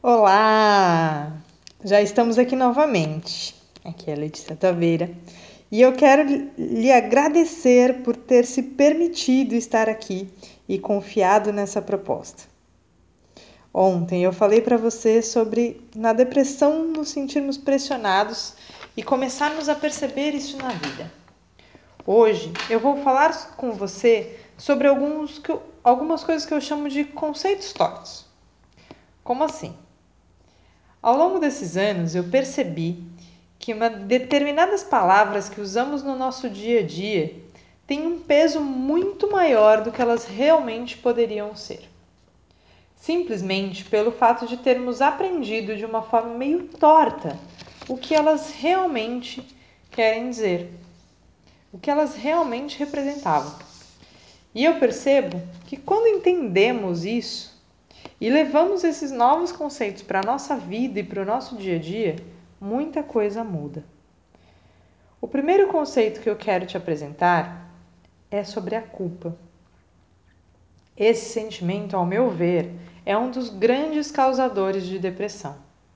Olá! Já estamos aqui novamente. Aqui é a Letícia Taveira e eu quero lhe agradecer por ter se permitido estar aqui e confiado nessa proposta. Ontem eu falei para você sobre na depressão nos sentirmos pressionados e começarmos a perceber isso na vida. Hoje eu vou falar com você sobre algumas coisas que eu chamo de conceitos tortos. Como assim? Ao longo desses anos, eu percebi que determinadas palavras que usamos no nosso dia a dia têm um peso muito maior do que elas realmente poderiam ser. Simplesmente pelo fato de termos aprendido de uma forma meio torta o que elas realmente querem dizer, o que elas realmente representavam. E eu percebo que quando entendemos isso, e levamos esses novos conceitos para a nossa vida e para o nosso dia a dia, muita coisa muda. O primeiro conceito que eu quero te apresentar é sobre a culpa. Esse sentimento, ao meu ver, é um dos grandes causadores de depressão.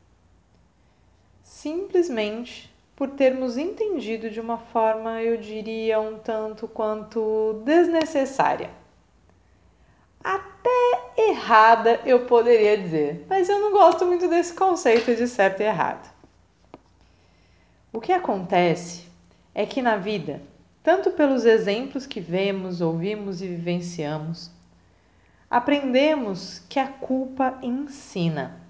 Simplesmente por termos entendido de uma forma, eu diria, um tanto quanto desnecessária. Até errada, eu poderia dizer, mas eu não gosto muito desse conceito de certo e errado. O que acontece é que na vida, tanto pelos exemplos que vemos, ouvimos e vivenciamos, aprendemos que a culpa ensina.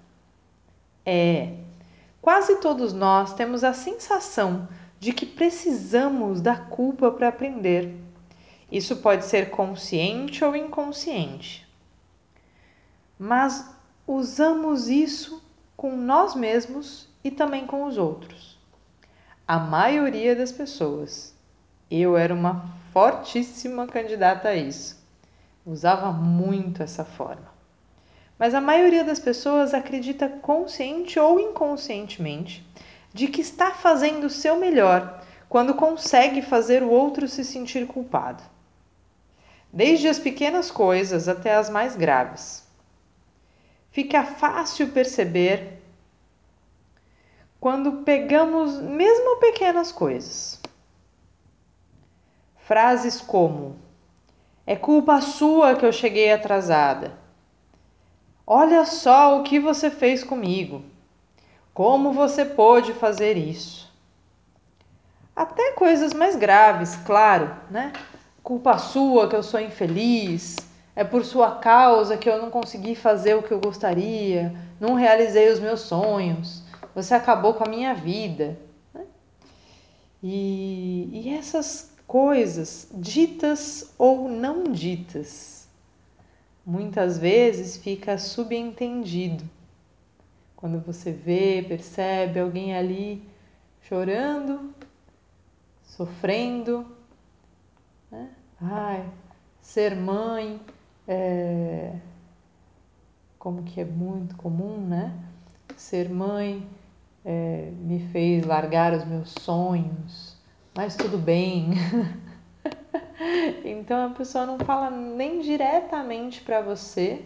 Quase todos nós temos a sensação de que precisamos da culpa para aprender. Isso pode ser consciente ou inconsciente. Mas usamos isso com nós mesmos e também com os outros. A maioria das pessoas. Eu era uma fortíssima candidata a isso. Usava muito essa forma. Mas a maioria das pessoas acredita consciente ou inconscientemente de que está fazendo o seu melhor quando consegue fazer o outro se sentir culpado. Desde as pequenas coisas até as mais graves. Fica fácil perceber quando pegamos mesmo pequenas coisas. Frases como: é culpa sua que eu cheguei atrasada. Olha só o que você fez comigo. Como você pôde fazer isso? Até coisas mais graves, claro, né? Culpa sua que eu sou infeliz. É por sua causa que eu não consegui fazer o que eu gostaria, não realizei os meus sonhos. Você acabou com a minha vida. Né? E essas coisas, ditas ou não ditas, muitas vezes fica subentendido. Quando você vê, percebe alguém ali chorando, sofrendo, né? Ai, ser mãe, como que é muito comum, né? Ser mãe me fez largar os meus sonhos, mas tudo bem. Então a pessoa não fala nem diretamente para você,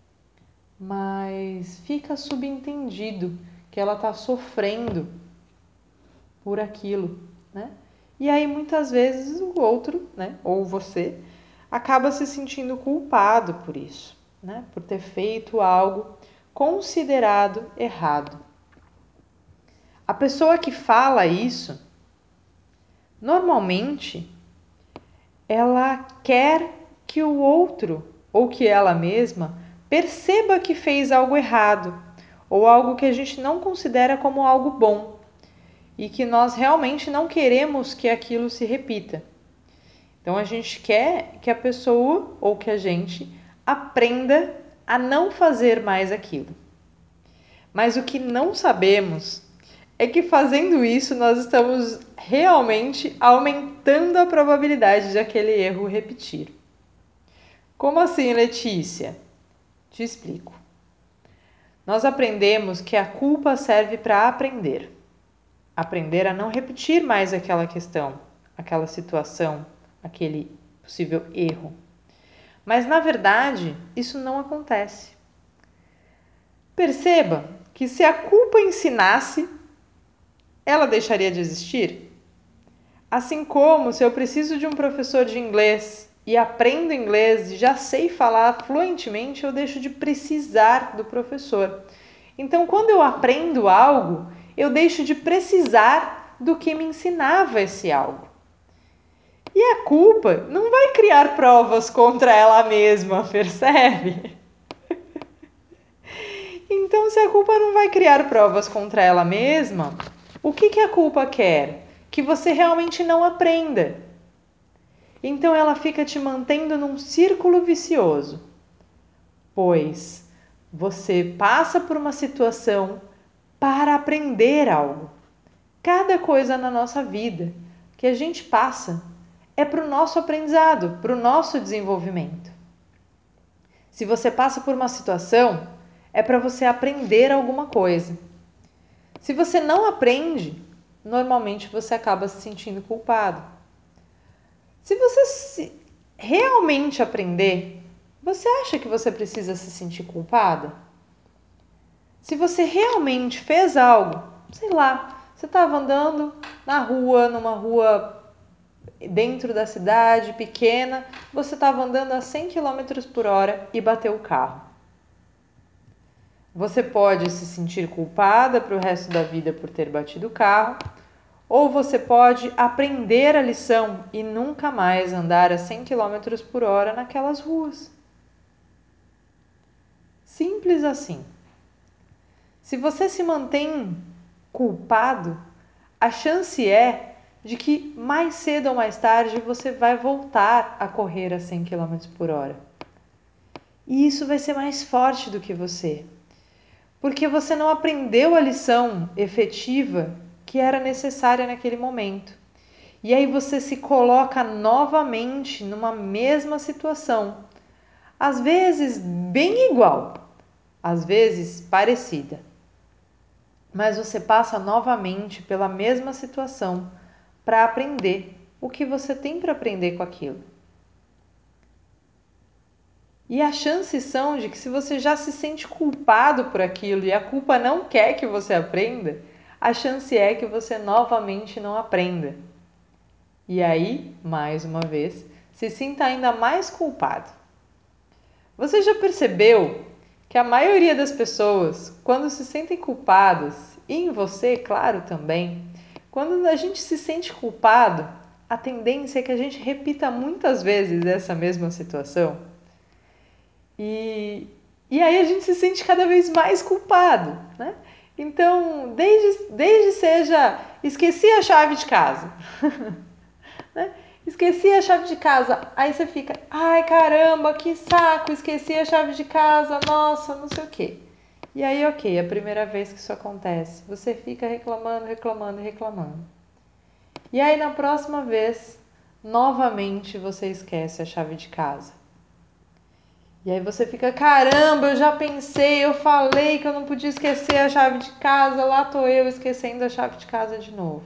mas fica subentendido que ela está sofrendo por aquilo, né? E aí muitas vezes o outro, né, ou você, acaba se sentindo culpado por isso, né? Por ter feito algo considerado errado. A pessoa que fala isso, normalmente, ela quer que o outro ou que ela mesma perceba que fez algo errado ou algo que a gente não considera como algo bom e que nós realmente não queremos que aquilo se repita. Então a gente quer que a pessoa ou que a gente aprenda a não fazer mais aquilo. Mas o que não sabemos é que fazendo isso nós estamos realmente aumentando a probabilidade de aquele erro repetir. Como assim, Letícia? Te explico. Nós aprendemos que a culpa serve para aprender. Aprender a não repetir mais aquela questão, aquela situação, aquele possível erro. Mas na verdade, isso não acontece. Perceba que se a culpa ensinasse, ela deixaria de existir? Assim como se eu preciso de um professor de inglês e aprendo inglês e já sei falar fluentemente, eu deixo de precisar do professor. Então, quando eu aprendo algo, eu deixo de precisar do que me ensinava esse algo. E a culpa não vai criar provas contra ela mesma, percebe? Então, se a culpa não vai criar provas contra ela mesma, o que a culpa quer? Que você realmente não aprenda. Então, ela fica te mantendo num círculo vicioso, pois você passa por uma situação para aprender algo. Cada coisa na nossa vida que a gente passa é para o nosso aprendizado, para o nosso desenvolvimento. Se você passa por uma situação, é para você aprender alguma coisa. Se você não aprende, normalmente você acaba se sentindo culpado. Se você realmente aprender, você acha que você precisa se sentir culpada? Se você realmente fez algo, sei lá, você estava andando na rua, numa rua dentro da cidade, pequena, você estava andando a 100 km por hora e bateu o carro. Você pode se sentir culpada para o resto da vida por ter batido o carro, ou você pode aprender a lição e nunca mais andar a 100 km por hora naquelas ruas. Simples assim. Se você se mantém culpado, a chance é de que mais cedo ou mais tarde você vai voltar a correr a 100 km por hora. E isso vai ser mais forte do que você, porque você não aprendeu a lição efetiva que era necessária naquele momento. E aí você se coloca novamente numa mesma situação, às vezes bem igual, às vezes parecida. Mas você passa novamente pela mesma situação para aprender o que você tem para aprender com aquilo. E as chances são de que, se você já se sente culpado por aquilo e a culpa não quer que você aprenda, a chance é que você novamente não aprenda. E aí, mais uma vez, se sinta ainda mais culpado. Você já percebeu que a maioria das pessoas, quando se sentem culpadas, e em você, claro, também, quando a gente se sente culpado, a tendência é que a gente repita muitas vezes essa mesma situação. E aí a gente se sente cada vez mais culpado, né? Então, desde seja, esqueci a chave de casa, né? Esqueci a chave de casa, aí você fica, ai caramba, que saco, esqueci a chave de casa, nossa, não sei o quê. E aí, ok, a primeira vez que isso acontece, você fica reclamando, reclamando, reclamando. E aí, na próxima vez, novamente você esquece a chave de casa. E aí você fica, caramba, eu já pensei, eu falei que eu não podia esquecer a chave de casa, lá tô eu esquecendo a chave de casa de novo.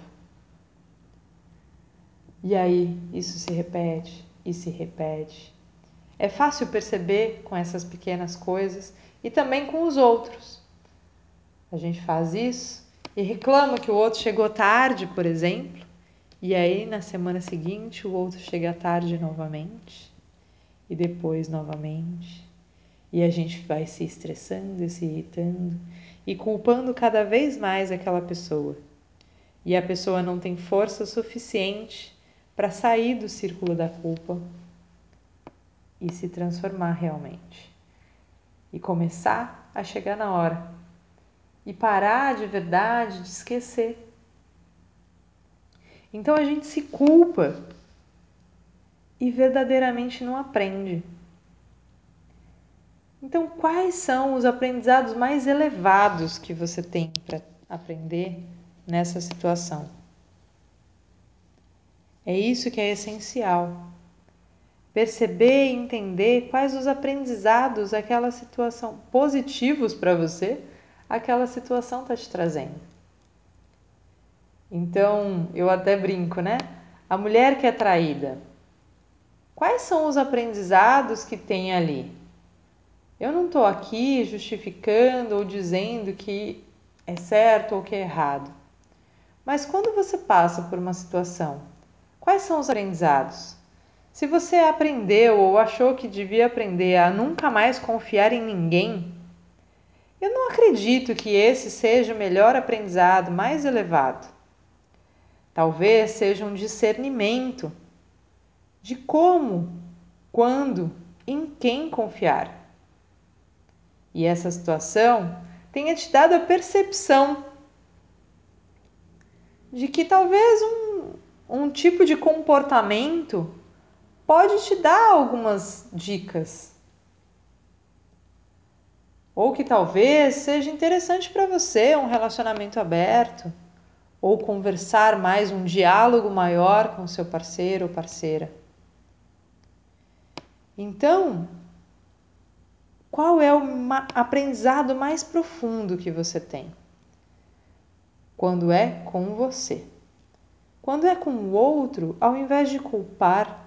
E aí isso se repete e se repete. É fácil perceber com essas pequenas coisas e também com os outros. A gente faz isso e reclama que o outro chegou tarde, por exemplo, e aí na semana seguinte o outro chega tarde novamente e depois novamente. E a gente vai se estressando e se irritando e culpando cada vez mais aquela pessoa. E a pessoa não tem força suficiente para sair do círculo da culpa e se transformar realmente. E começar a chegar na hora. E parar de verdade de esquecer. Então a gente se culpa e verdadeiramente não aprende. Então, quais são os aprendizados mais elevados que você tem para aprender nessa situação? É isso que é essencial. Perceber e entender quais os aprendizados aquela situação, positivos para você, aquela situação está te trazendo. Então, eu até brinco, né? A mulher que é traída, quais são os aprendizados que tem ali? Eu não estou aqui justificando ou dizendo que é certo ou o que é errado. Mas quando você passa por uma situação, quais são os aprendizados? Se você aprendeu ou achou que devia aprender a nunca mais confiar em ninguém, eu não acredito que esse seja o melhor aprendizado, mais elevado. Talvez seja um discernimento de como, quando, em quem confiar. E essa situação tenha te dado a percepção de que talvez um tipo de comportamento pode te dar algumas dicas. Ou que talvez seja interessante para você um relacionamento aberto, ou conversar mais, um diálogo maior com seu parceiro ou parceira. Então, qual é o aprendizado mais profundo que você tem? Quando é com você. Quando é com o outro, ao invés de culpar,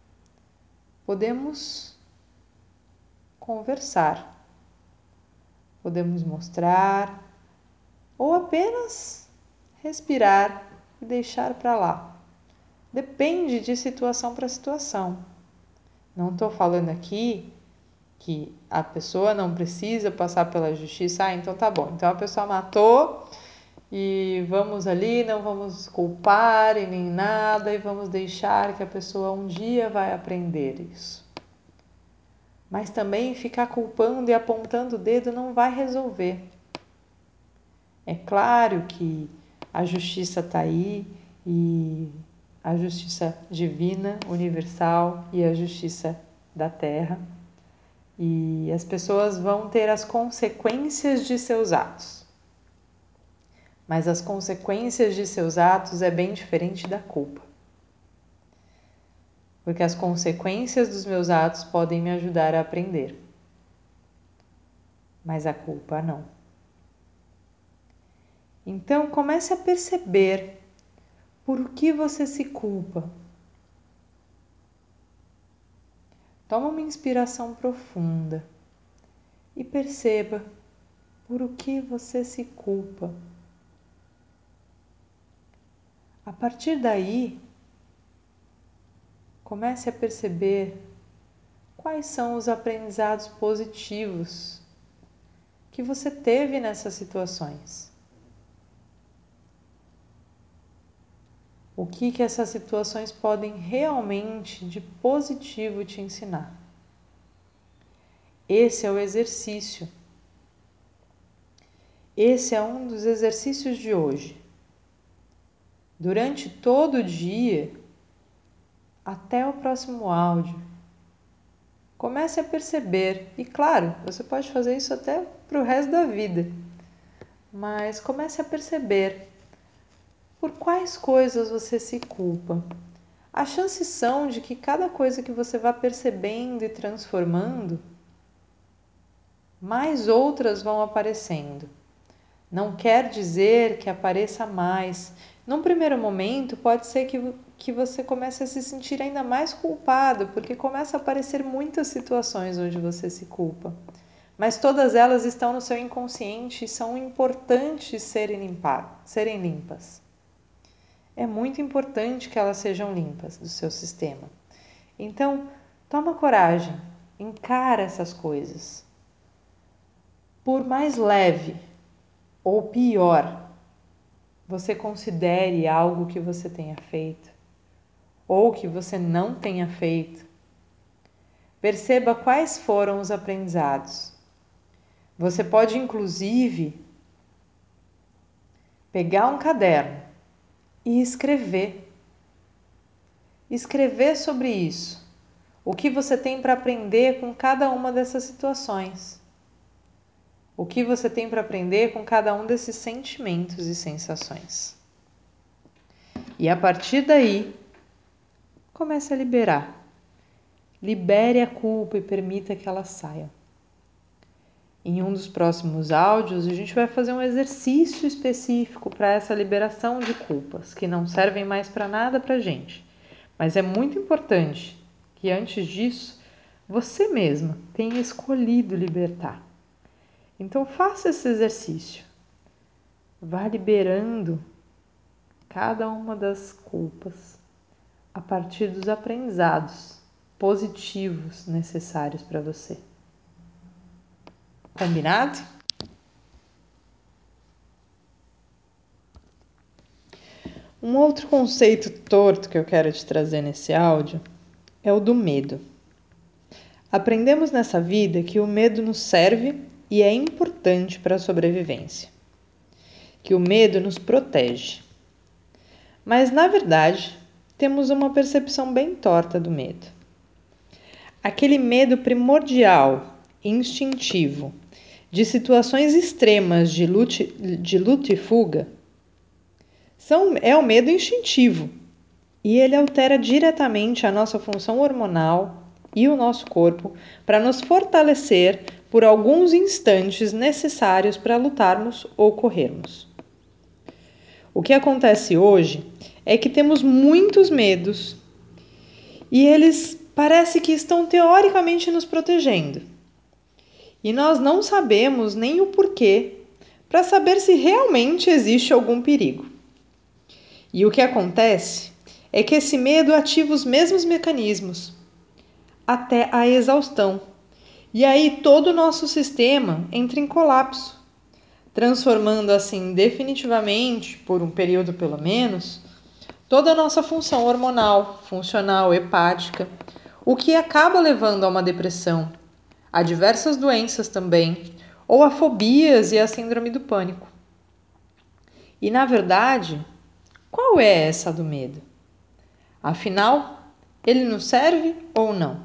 podemos conversar, podemos mostrar ou apenas respirar e deixar para lá. Depende de situação para situação. Não estou falando aqui que a pessoa não precisa passar pela justiça. Ah, então tá bom. Então a pessoa matou e vamos ali, não vamos culpar e nem nada e vamos deixar que a pessoa um dia vai aprender isso. Mas também ficar culpando e apontando o dedo não vai resolver. É claro que a justiça está aí e a justiça divina, universal e a justiça da terra. E as pessoas vão ter as consequências de seus atos. Mas as consequências de seus atos é bem diferente da culpa. Porque as consequências dos meus atos podem me ajudar a aprender. Mas a culpa não. Então comece a perceber por que você se culpa. Toma uma inspiração profunda e perceba por o que você se culpa. A partir daí, comece a perceber quais são os aprendizados positivos que você teve nessas situações. O que essas situações podem realmente de positivo te ensinar. Esse é o exercício. Esse é um dos exercícios de hoje. Durante todo o dia, até o próximo áudio, comece a perceber, e claro, você pode fazer isso até para o resto da vida, mas comece a perceber por quais coisas você se culpa. As chances são de que cada coisa que você vá percebendo e transformando, mais outras vão aparecendo. Não quer dizer que apareça mais. Num primeiro momento, pode ser que você comece a se sentir ainda mais culpado, porque começa a aparecer muitas situações onde você se culpa. Mas todas elas estão no seu inconsciente e são importantes serem limpas. É muito importante que elas sejam limpas do seu sistema. Então, toma coragem, encara essas coisas. Por mais leve ou pior você considere algo que você tenha feito ou que você não tenha feito, perceba quais foram os aprendizados. Você pode, inclusive, pegar um caderno e escrever. Escrever sobre isso. O que você tem para aprender com cada uma dessas situações. O que você tem para aprender com cada um desses sentimentos e sensações. E a partir daí, comece a liberar. Libere a culpa e permita que ela saia. Em um dos próximos áudios, a gente vai fazer um exercício específico para essa liberação de culpas, que não servem mais para nada para a gente. Mas é muito importante que antes disso, você mesma tenha escolhido libertar. Então faça esse exercício. vá liberando cada uma das culpas a partir dos aprendizados positivos necessários para você. Combinado? Um outro conceito torto que eu quero te trazer nesse áudio é o do medo. Aprendemos nessa vida que o medo nos serve e é importante para a sobrevivência, que o medo nos protege. Mas, na verdade, temos uma percepção bem torta do medo. Aquele medo primordial, instintivo, de situações extremas de luta e fuga, é o medo instintivo e ele altera diretamente a nossa função hormonal e o nosso corpo para nos fortalecer por alguns instantes necessários para lutarmos ou corrermos. O que acontece hoje é que temos muitos medos e eles parece que estão teoricamente nos protegendo. E nós não sabemos nem o porquê para saber se realmente existe algum perigo. E o que acontece é que esse medo ativa os mesmos mecanismos até a exaustão. E aí todo o nosso sistema entra em colapso, transformando assim definitivamente, por um período pelo menos, toda a nossa função hormonal, funcional, hepática, o que acaba levando a uma depressão, a diversas doenças também, ou a fobias e a síndrome do pânico. E na verdade, qual é essa do medo? Afinal, ele nos serve ou não?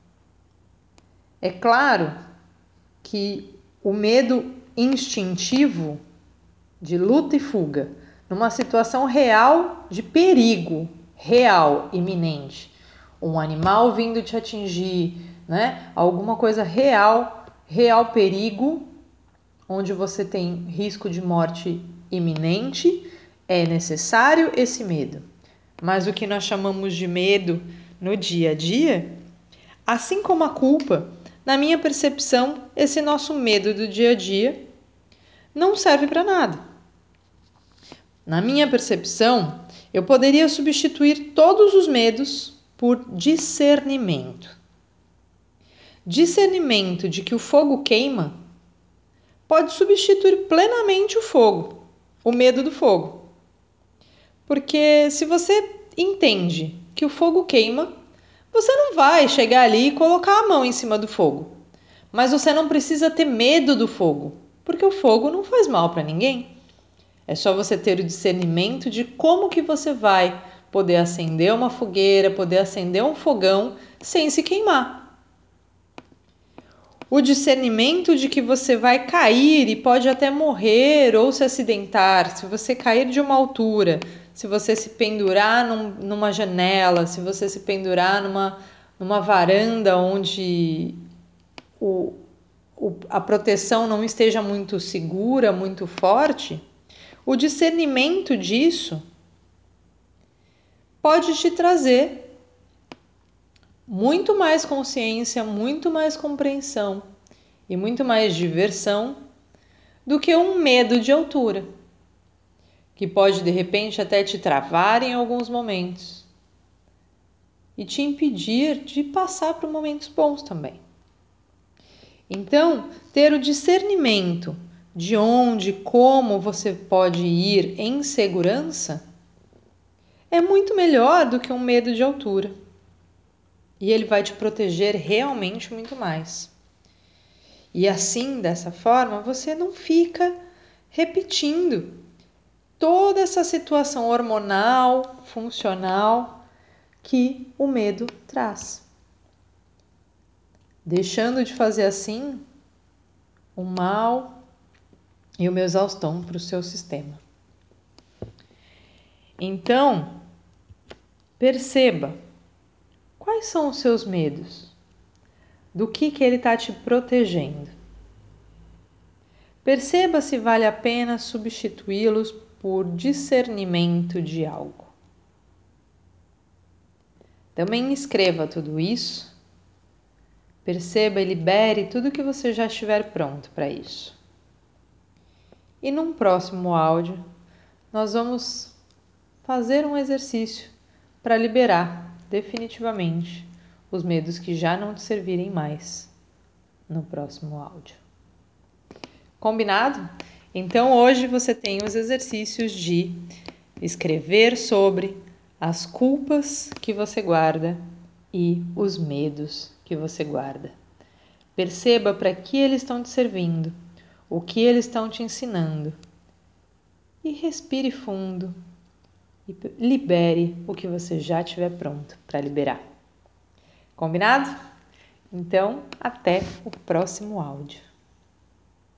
É claro que o medo instintivo de luta e fuga, numa situação real de perigo, real, iminente, um animal vindo te atingir, né? Alguma coisa real, real perigo, onde você tem risco de morte iminente, é necessário esse medo. Mas o que nós chamamos de medo no dia a dia, assim como a culpa, na minha percepção, esse nosso medo do dia a dia não serve para nada. Na minha percepção, eu poderia substituir todos os medos por discernimento. Discernimento de que o fogo queima pode substituir plenamente o fogo, o medo do fogo. Porque se você entende que o fogo queima, você não vai chegar ali e colocar a mão em cima do fogo. Mas você não precisa ter medo do fogo, porque o fogo não faz mal para ninguém. É só você ter o discernimento de como que você vai poder acender uma fogueira, poder acender um fogão sem se queimar. O discernimento de que você vai cair e pode até morrer ou se acidentar, se você cair de uma altura, se você se pendurar numa janela, se você se pendurar numa varanda onde a proteção não esteja muito segura, muito forte, o discernimento disso pode te trazer muito mais consciência, muito mais compreensão e muito mais diversão do que um medo de altura, que pode de repente até te travar em alguns momentos e te impedir de passar por momentos bons também. Então, ter o discernimento de onde, como você pode ir em segurança é muito melhor do que um medo de altura. E ele vai te proteger realmente muito mais. E assim, dessa forma, você não fica repetindo toda essa situação hormonal, funcional que o medo traz. Deixando de fazer assim o mal e uma exaustão para o seu sistema. Então, perceba quais são os seus medos, do que ele está te protegendo. Perceba se vale a pena substituí-los por discernimento de algo. Também escreva tudo isso. Perceba e libere tudo que você já estiver pronto para isso. E num próximo áudio, nós vamos fazer um exercício para liberar definitivamente os medos que já não te servirem mais no próximo áudio. Combinado? Então hoje você tem os exercícios de escrever sobre as culpas que você guarda e os medos que você guarda. Perceba para que eles estão te servindo, o que eles estão te ensinando. E respire fundo e libere o que você já tiver pronto para liberar. Combinado? Então, até o próximo áudio.